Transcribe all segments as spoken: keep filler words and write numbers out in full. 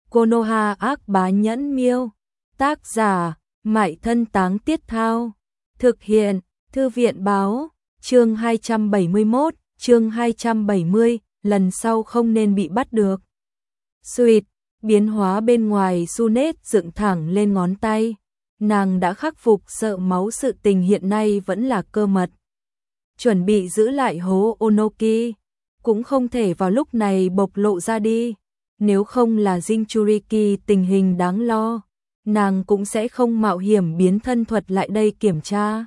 Konoha ác bá nhẫn miêu. Tác giả, Mại Thân Táng Tiết Thao. Thực hiện, Thư viện báo. Chương hai trăm bảy mươi mốt, chương hai trăm bảy mươi, lần sau không nên bị bắt được. Sweet, biến hóa bên ngoài Sunet dựng thẳng lên ngón tay. Nàng đã khắc phục sợ máu, sự tình hiện nay vẫn là cơ mật. Chuẩn bị giữ lại hố Onoki, cũng không thể vào lúc này bộc lộ ra đi. Nếu không là Jinchuriki tình hình đáng lo, nàng cũng sẽ không mạo hiểm biến thân thuật lại đây kiểm tra.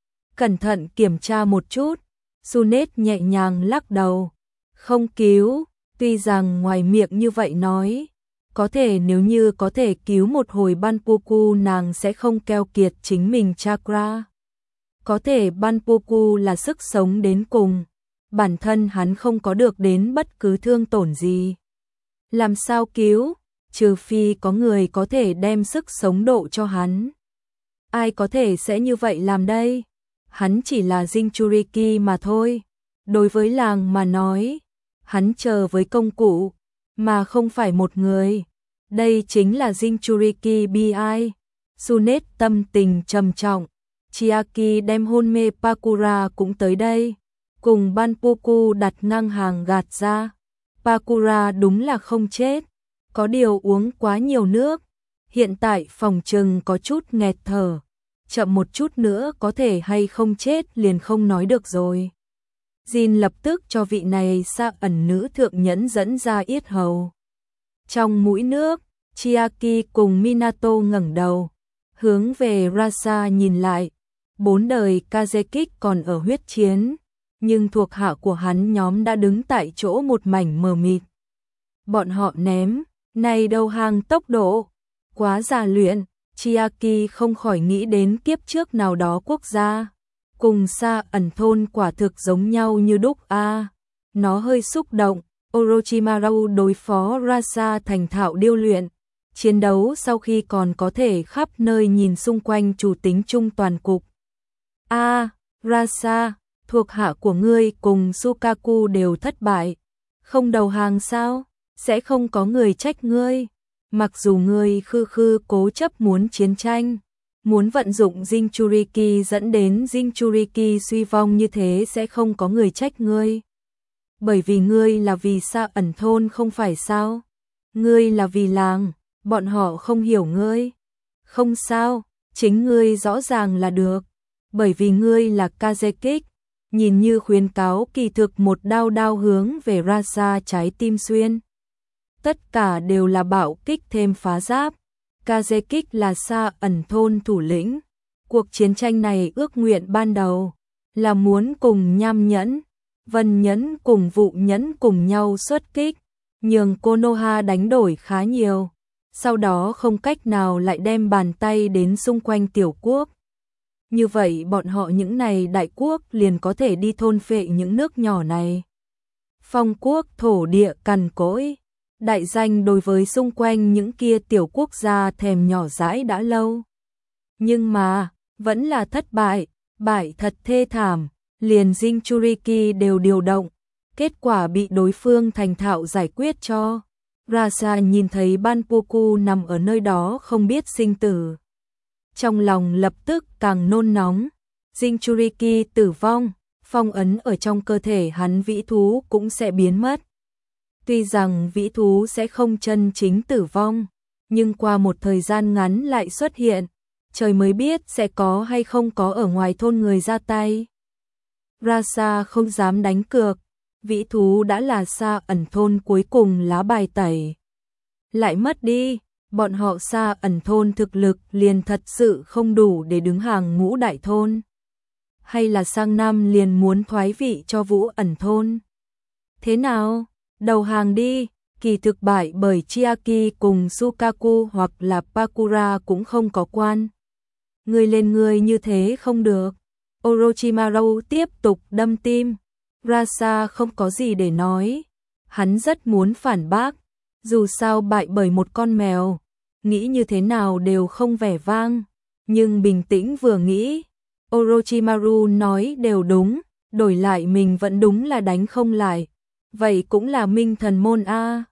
Cẩn thận kiểm tra một chút, Sunet nhẹ nhàng lắc đầu. Không cứu, tuy rằng ngoài miệng như vậy nói, có thể nếu như có thể cứu một hồi Banpuku nàng sẽ không keo kiệt chính mình chakra. Có thể Banpuku là sức sống đến cùng, bản thân hắn không có được đến bất cứ thương tổn gì. Làm sao cứu, trừ phi có người có thể đem sức sống độ cho hắn. Ai có thể sẽ như vậy làm đây? Hắn chỉ là Jinchuriki mà thôi. Đối với làng mà nói, hắn chờ với công cụ, mà không phải một người. Đây chính là Jinchuriki bi ai. Sunet tâm tình trầm trọng. Chiaki đem hôn mê Pakura cũng tới đây, cùng Banpuku đặt ngang hàng gạt ra. Pakura đúng là không chết, có điều uống quá nhiều nước, hiện tại phòng trừng có chút nghẹt thở, chậm một chút nữa có thể hay không chết liền không nói được rồi. Jin lập tức cho vị này sa ẩn nữ thượng nhẫn dẫn ra yết hầu. Trong mũi nước, Chiaki cùng Minato ngẩng đầu, hướng về Rasa nhìn lại. Bốn đời Kazekik còn ở huyết chiến, nhưng thuộc hạ của hắn nhóm đã đứng tại chỗ một mảnh mờ mịt. Bọn họ ném, này đầu hàng tốc độ, quá già luyện. Chiaki không khỏi nghĩ đến kiếp trước nào đó quốc gia, cùng sa ẩn thôn quả thực giống nhau như đúc a. À, nó hơi xúc động. Orochimaru đối phó Rasa thành thạo điêu luyện, chiến đấu sau khi còn có thể khắp nơi nhìn xung quanh chủ tính chung toàn cục. A, à, Rasa, thuộc hạ của ngươi cùng Sukaku đều thất bại, không đầu hàng sao? Sẽ không có người trách ngươi. Mặc dù ngươi khư khư cố chấp muốn chiến tranh, muốn vận dụng Jinchuriki dẫn đến Jinchuriki suy vong như thế sẽ không có người trách ngươi. Bởi vì ngươi là vì sa ẩn thôn không phải sao? Ngươi là vì làng, bọn họ không hiểu ngươi. Không sao, chính ngươi rõ ràng là được. Bởi vì ngươi là Kazekik, nhìn như khuyến cáo kỳ thực một đao đao hướng về Rasa trái tim xuyên. Tất cả đều là bạo kích thêm phá giáp. Kazekik là sa ẩn thôn thủ lĩnh. Cuộc chiến tranh này ước nguyện ban đầu là muốn cùng Nham Nhẫn, Vân Nhẫn cùng Vụ Nhẫn cùng nhau xuất kích, nhường Konoha đánh đổi khá nhiều. Sau đó không cách nào lại đem bàn tay đến xung quanh tiểu quốc. Như vậy bọn họ những này đại quốc liền có thể đi thôn phệ những nước nhỏ này. Phong quốc thổ địa cằn cỗi, đại danh đối với xung quanh những kia tiểu quốc gia thèm nhỏ dãi đã lâu. Nhưng mà, vẫn là thất bại, bại thật thê thảm, liền Jinchuriki đều điều động, kết quả bị đối phương thành thạo giải quyết cho. Rasa nhìn thấy Banpuku nằm ở nơi đó không biết sinh tử. Trong lòng lập tức càng nôn nóng. Jinchuriki tử vong, phong ấn ở trong cơ thể hắn vĩ thú cũng sẽ biến mất. Tuy rằng vĩ thú sẽ không chân chính tử vong, nhưng qua một thời gian ngắn lại xuất hiện, trời mới biết sẽ có hay không có ở ngoài thôn người ra tay. Rasa không dám đánh cược, vĩ thú đã là sa ẩn thôn cuối cùng lá bài tẩy. Lại mất đi, bọn họ sa ẩn thôn thực lực liền thật sự không đủ để đứng hàng ngũ đại thôn. Hay là sang năm liền muốn thoái vị cho Vũ ẩn thôn. Thế nào? Đầu hàng đi, kỳ thực bại bởi Chiaki cùng Sukaku hoặc là Pakura cũng không có quan. Người lên người như thế không được. Orochimaru tiếp tục đâm tim. Rasa không có gì để nói. Hắn rất muốn phản bác. Dù sao bại bởi một con mèo, nghĩ như thế nào đều không vẻ vang. Nhưng bình tĩnh vừa nghĩ, Orochimaru nói đều đúng, đổi lại mình vẫn đúng là đánh không lại. Vậy cũng là minh thần môn a.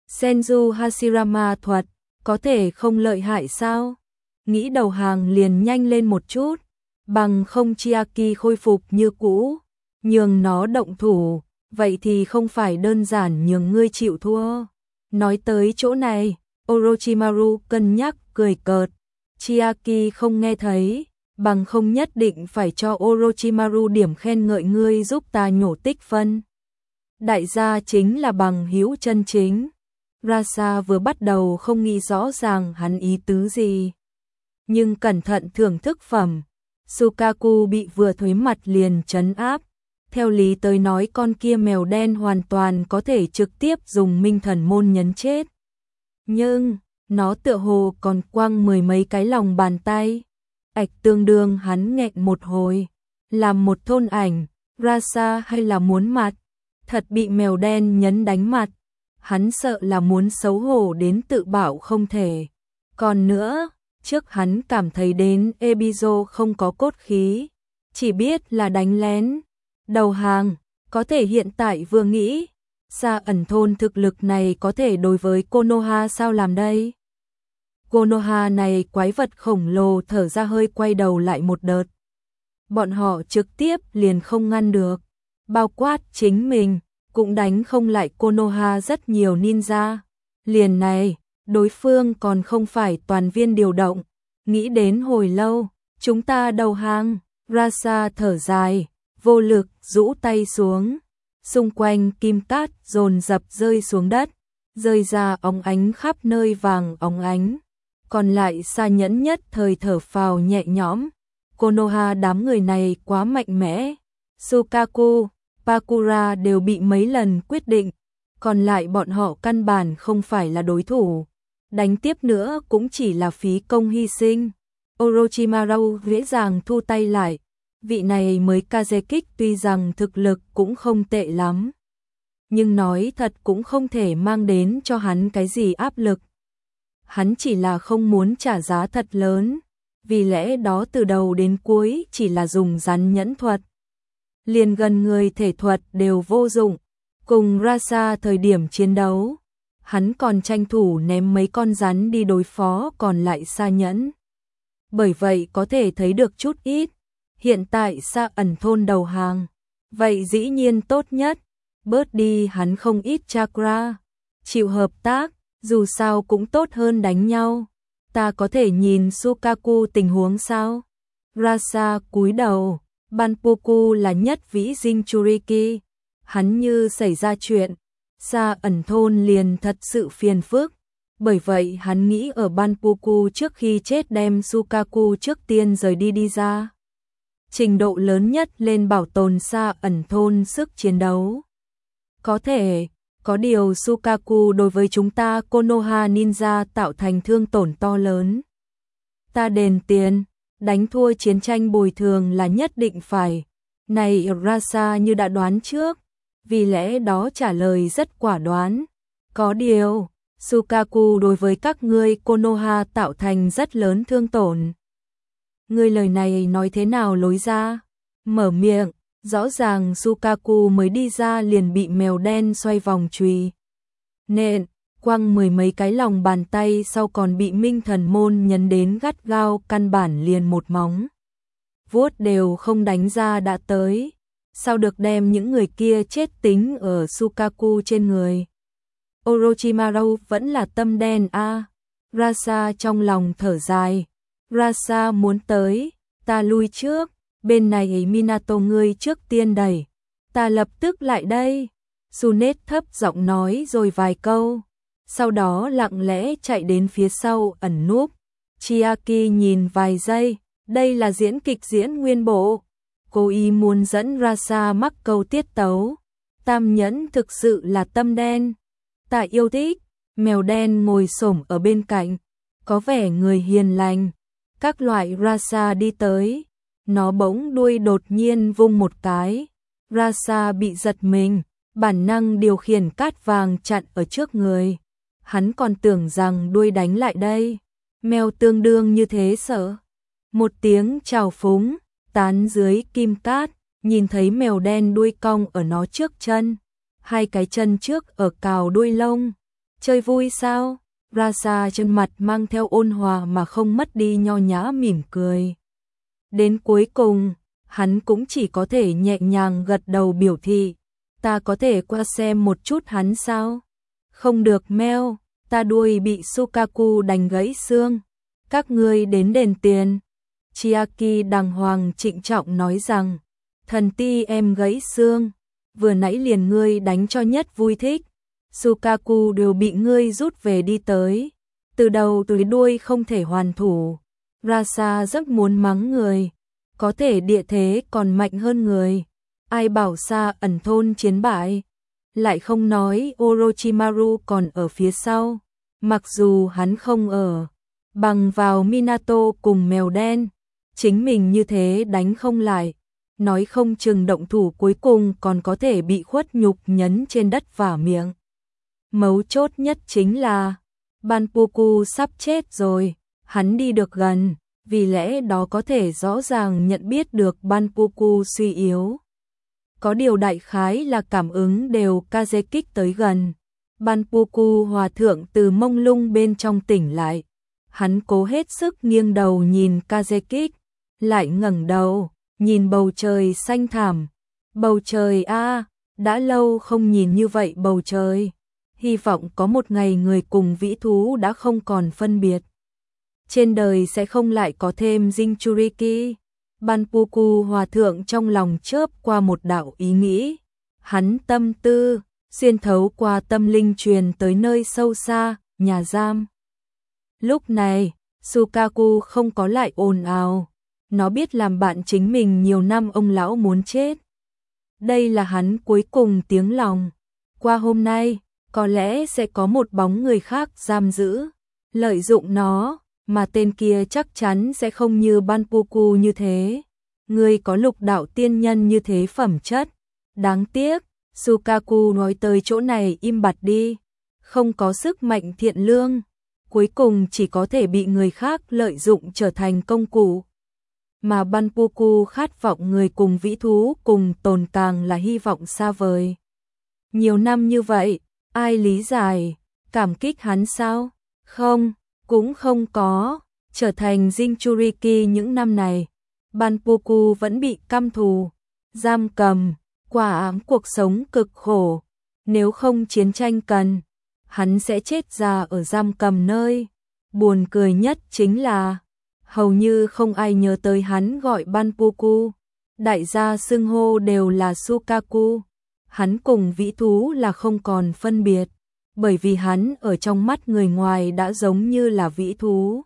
Senju Hashirama thuật, có thể không lợi hại sao? Nghĩ đầu hàng liền nhanh lên một chút, bằng không Chiaki khôi phục như cũ, nhường nó động thủ, vậy thì không phải đơn giản nhường ngươi chịu thua. Nói tới chỗ này, Orochimaru cân nhắc cười cợt, Chiaki không nghe thấy, bằng không nhất định phải cho Orochimaru điểm khen ngợi ngươi giúp ta nhổ tích phân. Đại gia chính là bằng hữu chân chính. Rasa vừa bắt đầu không nghĩ rõ ràng hắn ý tứ gì, nhưng cẩn thận thưởng thức phẩm, Sukaku bị vừa thấy mặt liền trấn áp. Theo lý tới nói con kia mèo đen hoàn toàn có thể trực tiếp dùng minh thần môn nhấn chết. Nhưng, nó tựa hồ còn quăng mười mấy cái lòng bàn tay. Ảch tương đương hắn nghẹn một hồi. Làm một thôn ảnh, Rasa hay là muốn mặt. Thật bị mèo đen nhấn đánh mặt. Hắn sợ là muốn xấu hổ đến tự bảo không thể. Còn nữa, trước hắn cảm thấy đến Ebizo không có cốt khí. Chỉ biết là đánh lén. Đầu hàng, có thể hiện tại vừa nghĩ, Sa ẩn thôn thực lực này có thể đối với Konoha sao làm đây? Konoha này quái vật khổng lồ thở ra hơi quay đầu lại một đợt. Bọn họ trực tiếp liền không ngăn được, bao quát chính mình, cũng đánh không lại Konoha rất nhiều ninja. Liền này, đối phương còn không phải toàn viên điều động, nghĩ đến hồi lâu, chúng ta đầu hàng, Rasa thở dài. Vô lực rũ tay xuống, xung quanh kim cát dồn dập rơi xuống đất, rơi ra óng ánh khắp nơi vàng óng ánh. Còn lại Sa Nhẫn nhất thời thở phào nhẹ nhõm. Konoha đám người này quá mạnh mẽ. Sukaku, Pakura đều bị mấy lần quyết định, còn lại bọn họ căn bản không phải là đối thủ. Đánh tiếp nữa cũng chỉ là phí công hy sinh. Orochimaru dễ dàng thu tay lại. Vị này mới Kazekik tuy rằng thực lực cũng không tệ lắm, nhưng nói thật cũng không thể mang đến cho hắn cái gì áp lực. Hắn chỉ là không muốn trả giá thật lớn, vì lẽ đó từ đầu đến cuối chỉ là dùng rắn nhẫn thuật. Liền gần người thể thuật đều vô dụng, cùng Rasa thời điểm chiến đấu, hắn còn tranh thủ ném mấy con rắn đi đối phó còn lại Sa Nhẫn. Bởi vậy có thể thấy được chút ít. Hiện tại Sa ẩn thôn đầu hàng, vậy dĩ nhiên tốt nhất, bớt đi hắn không ít chakra, chịu hợp tác, dù sao cũng tốt hơn đánh nhau. Ta có thể nhìn Sukaku tình huống sao? Rasa cúi đầu, Banpuku là nhất vĩ Jinchuriki, hắn như xảy ra chuyện, Sa ẩn thôn liền thật sự phiền phức, bởi vậy hắn nghĩ ở Banpuku trước khi chết đem Sukaku trước tiên rời đi đi ra. Trình độ lớn nhất lên bảo tồn Sa ẩn thôn sức chiến đấu. Có thể, có điều Sukaku đối với chúng ta Konoha ninja tạo thành thương tổn to lớn. Ta đền tiền, đánh thua chiến tranh bồi thường là nhất định phải. Này Rasa như đã đoán trước, vì lẽ đó trả lời rất quả đoán. Có điều, Sukaku đối với các ngươi Konoha tạo thành rất lớn thương tổn. Ngươi lời này nói thế nào lối ra? Mở miệng, rõ ràng Sukaku mới đi ra liền bị mèo đen xoay vòng chùy nện, quăng mười mấy cái lòng bàn tay sau còn bị minh thần môn nhấn đến gắt gao căn bản liền một móng. Vuốt đều không đánh ra đã tới, sao được đem những người kia chết tính ở Sukaku trên người. Orochimaru vẫn là tâm đen a. À. Rasa trong lòng thở dài. Rasa muốn tới, ta lui trước, bên này Minato ngươi trước tiên đẩy, ta lập tức lại đây. Sunet thấp giọng nói rồi vài câu, sau đó lặng lẽ chạy đến phía sau ẩn núp. Chiaki nhìn vài giây, đây là diễn kịch diễn nguyên bộ, cô ý muốn dẫn Rasa mắc câu tiết tấu. Tam nhẫn thực sự là tâm đen, ta yêu thích. Mèo đen ngồi xổm ở bên cạnh, có vẻ người hiền lành. Các loại Rasa đi tới, nó bỗng đuôi đột nhiên vung một cái. Rasa bị giật mình, bản năng điều khiển cát vàng chặn ở trước người. Hắn còn tưởng rằng đuôi đánh lại đây. Mèo tương đương như thế sợ. Một tiếng chào phúng, tán dưới kim cát, nhìn thấy mèo đen đuôi cong ở nó trước chân. Hai cái chân trước ở cào đuôi lông. Chơi vui sao? Rasa trên mặt mang theo ôn hòa mà không mất đi nho nhã mỉm cười. Đến cuối cùng, hắn cũng chỉ có thể nhẹ nhàng gật đầu biểu thị. Ta có thể qua xem một chút hắn sao? Không được Meo, ta đuôi bị Sukaku đánh gãy xương. Các ngươi đến đền tiền. Chiaki đàng hoàng trịnh trọng nói rằng, thần ti em gãy xương, vừa nãy liền ngươi đánh cho nhất vui thích. Sukaku đều bị ngươi rút về đi tới, từ đầu tới đuôi không thể hoàn thủ. Rasa rất muốn mắng người, có thể địa thế còn mạnh hơn người. Ai bảo Sa ẩn thôn chiến bại, lại không nói Orochimaru còn ở phía sau. Mặc dù hắn không ở, bằng vào Minato cùng mèo đen, chính mình như thế đánh không lại, nói không chừng động thủ cuối cùng còn có thể bị khuất nhục nhấn trên đất vả miệng. Mấu chốt nhất chính là, Banpuku sắp chết rồi, hắn đi được gần, vì lẽ đó có thể rõ ràng nhận biết được Banpuku suy yếu. Có điều đại khái là cảm ứng đều Kazekik tới gần. Banpuku hòa thượng từ mông lung bên trong tỉnh lại. Hắn cố hết sức nghiêng đầu nhìn Kazekik, lại ngẩng đầu, nhìn bầu trời xanh thẳm. Bầu trời a, đã lâu không nhìn như vậy bầu trời. Hy vọng có một ngày người cùng vĩ thú đã không còn phân biệt. Trên đời sẽ không lại có thêm Jinchuriki. Banpuku hòa thượng trong lòng chớp qua một đạo ý nghĩ. Hắn tâm tư, xuyên thấu qua tâm linh truyền tới nơi sâu xa, nhà giam. Lúc này, Sukaku không có lại ồn ào. Nó biết làm bạn chính mình nhiều năm ông lão muốn chết. Đây là hắn cuối cùng tiếng lòng. Qua hôm nay, có lẽ sẽ có một bóng người khác giam giữ, lợi dụng nó, mà tên kia chắc chắn sẽ không như Banpuku như thế. Người có lục đạo tiên nhân như thế phẩm chất. Đáng tiếc, Sukaku nói tới chỗ này im bặt đi. Không có sức mạnh thiện lương, cuối cùng chỉ có thể bị người khác lợi dụng trở thành công cụ. Mà Banpuku khát vọng người cùng vĩ thú cùng tồn càng là hy vọng xa vời. Nhiều năm như vậy, ai lý giải, cảm kích hắn sao? Không, cũng không có. Trở thành Jinchuriki những năm này, Banpuku vẫn bị căm thù, giam cầm, quả ám cuộc sống cực khổ. Nếu không chiến tranh cần, hắn sẽ chết già ở giam cầm nơi. Buồn cười nhất chính là, hầu như không ai nhớ tới hắn gọi Banpuku. Đại gia xưng hô đều là Sukaku. Hắn cùng vĩ thú là không còn phân biệt, bởi vì hắn ở trong mắt người ngoài đã giống như là vĩ thú.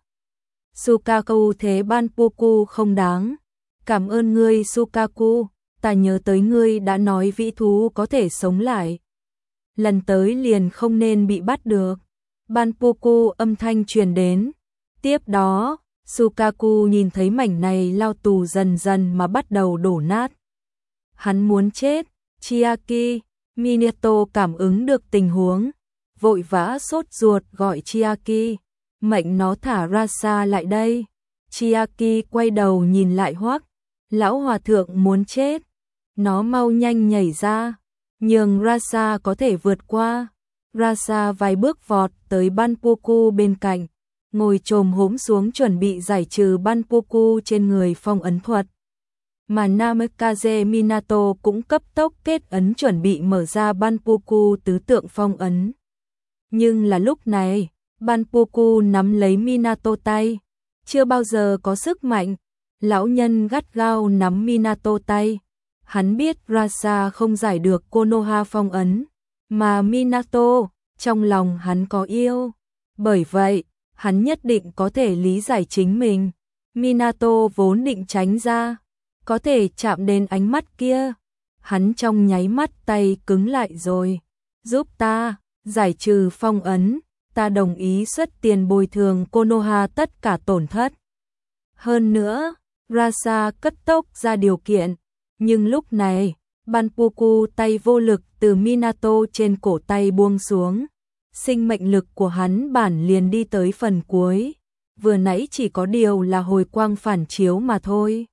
Sukaku thế Banpuku không đáng. Cảm ơn ngươi Sukaku, ta nhớ tới ngươi đã nói vĩ thú có thể sống lại. Lần tới liền không nên bị bắt được. Banpuku âm thanh truyền đến. Tiếp đó, Sukaku nhìn thấy mảnh này lao tù dần dần mà bắt đầu đổ nát. Hắn muốn chết. Chiaki, Minato cảm ứng được tình huống, vội vã sốt ruột gọi Chiaki, mệnh nó thả Rasa lại đây. Chiaki quay đầu nhìn lại Hoắc, lão hòa thượng muốn chết, nó mau nhanh nhảy ra, nhường Rasa có thể vượt qua. Rasa vài bước vọt tới Banpuku bên cạnh, ngồi chồm hổm xuống chuẩn bị giải trừ Banpuku trên người phong ấn thuật. Mà Namikaze Minato cũng cấp tốc kết ấn chuẩn bị mở ra Banpuku tứ tượng phong ấn. Nhưng là lúc này, Banpuku nắm lấy Minato tay, chưa bao giờ có sức mạnh. Lão nhân gắt gao nắm Minato tay. Hắn biết Rasa không giải được Konoha phong ấn, mà Minato, trong lòng hắn có yêu. Bởi vậy, hắn nhất định có thể lý giải chính mình. Minato vốn định tránh ra, có thể chạm đến ánh mắt kia. Hắn trong nháy mắt tay cứng lại rồi. Giúp ta, giải trừ phong ấn, ta đồng ý xuất tiền bồi thường Konoha tất cả tổn thất. Hơn nữa, Rasa cất tốc ra điều kiện. Nhưng lúc này, Banpuku tay vô lực từ Minato trên cổ tay buông xuống. Sinh mệnh lực của hắn bản liền đi tới phần cuối. Vừa nãy chỉ có điều là hồi quang phản chiếu mà thôi.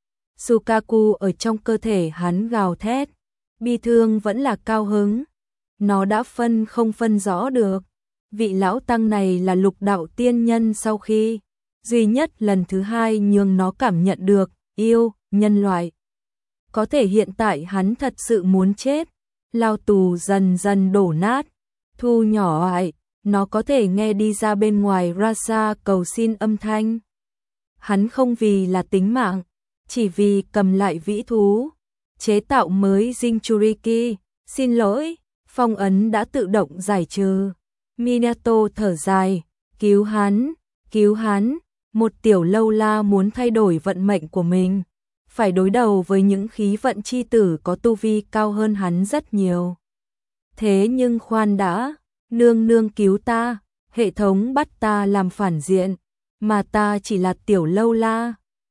Sukaku ở trong cơ thể hắn gào thét, bi thương vẫn là cao hứng. Nó đã phân không phân rõ được. vị lão tăng này là lục đạo tiên nhân sau khi duy nhất lần thứ hai nhường nó cảm nhận được yêu nhân loại. Có thể hiện tại hắn thật sự muốn chết, lao tù dần dần đổ nát, thu nhỏ lại, nó có thể nghe đi ra bên ngoài Raja cầu xin âm thanh. Hắn không vì là tính mạng, chỉ vì cầm lại vĩ thú, chế tạo mới Jinchuriki, xin lỗi, phong ấn đã tự động giải trừ. Minato thở dài, cứu hắn, cứu hắn, một tiểu lâu la muốn thay đổi vận mệnh của mình, phải đối đầu với những khí vận chi tử có tu vi cao hơn hắn rất nhiều. Thế nhưng khoan đã, nương nương cứu ta, hệ thống bắt ta làm phản diện, mà ta chỉ là tiểu lâu la.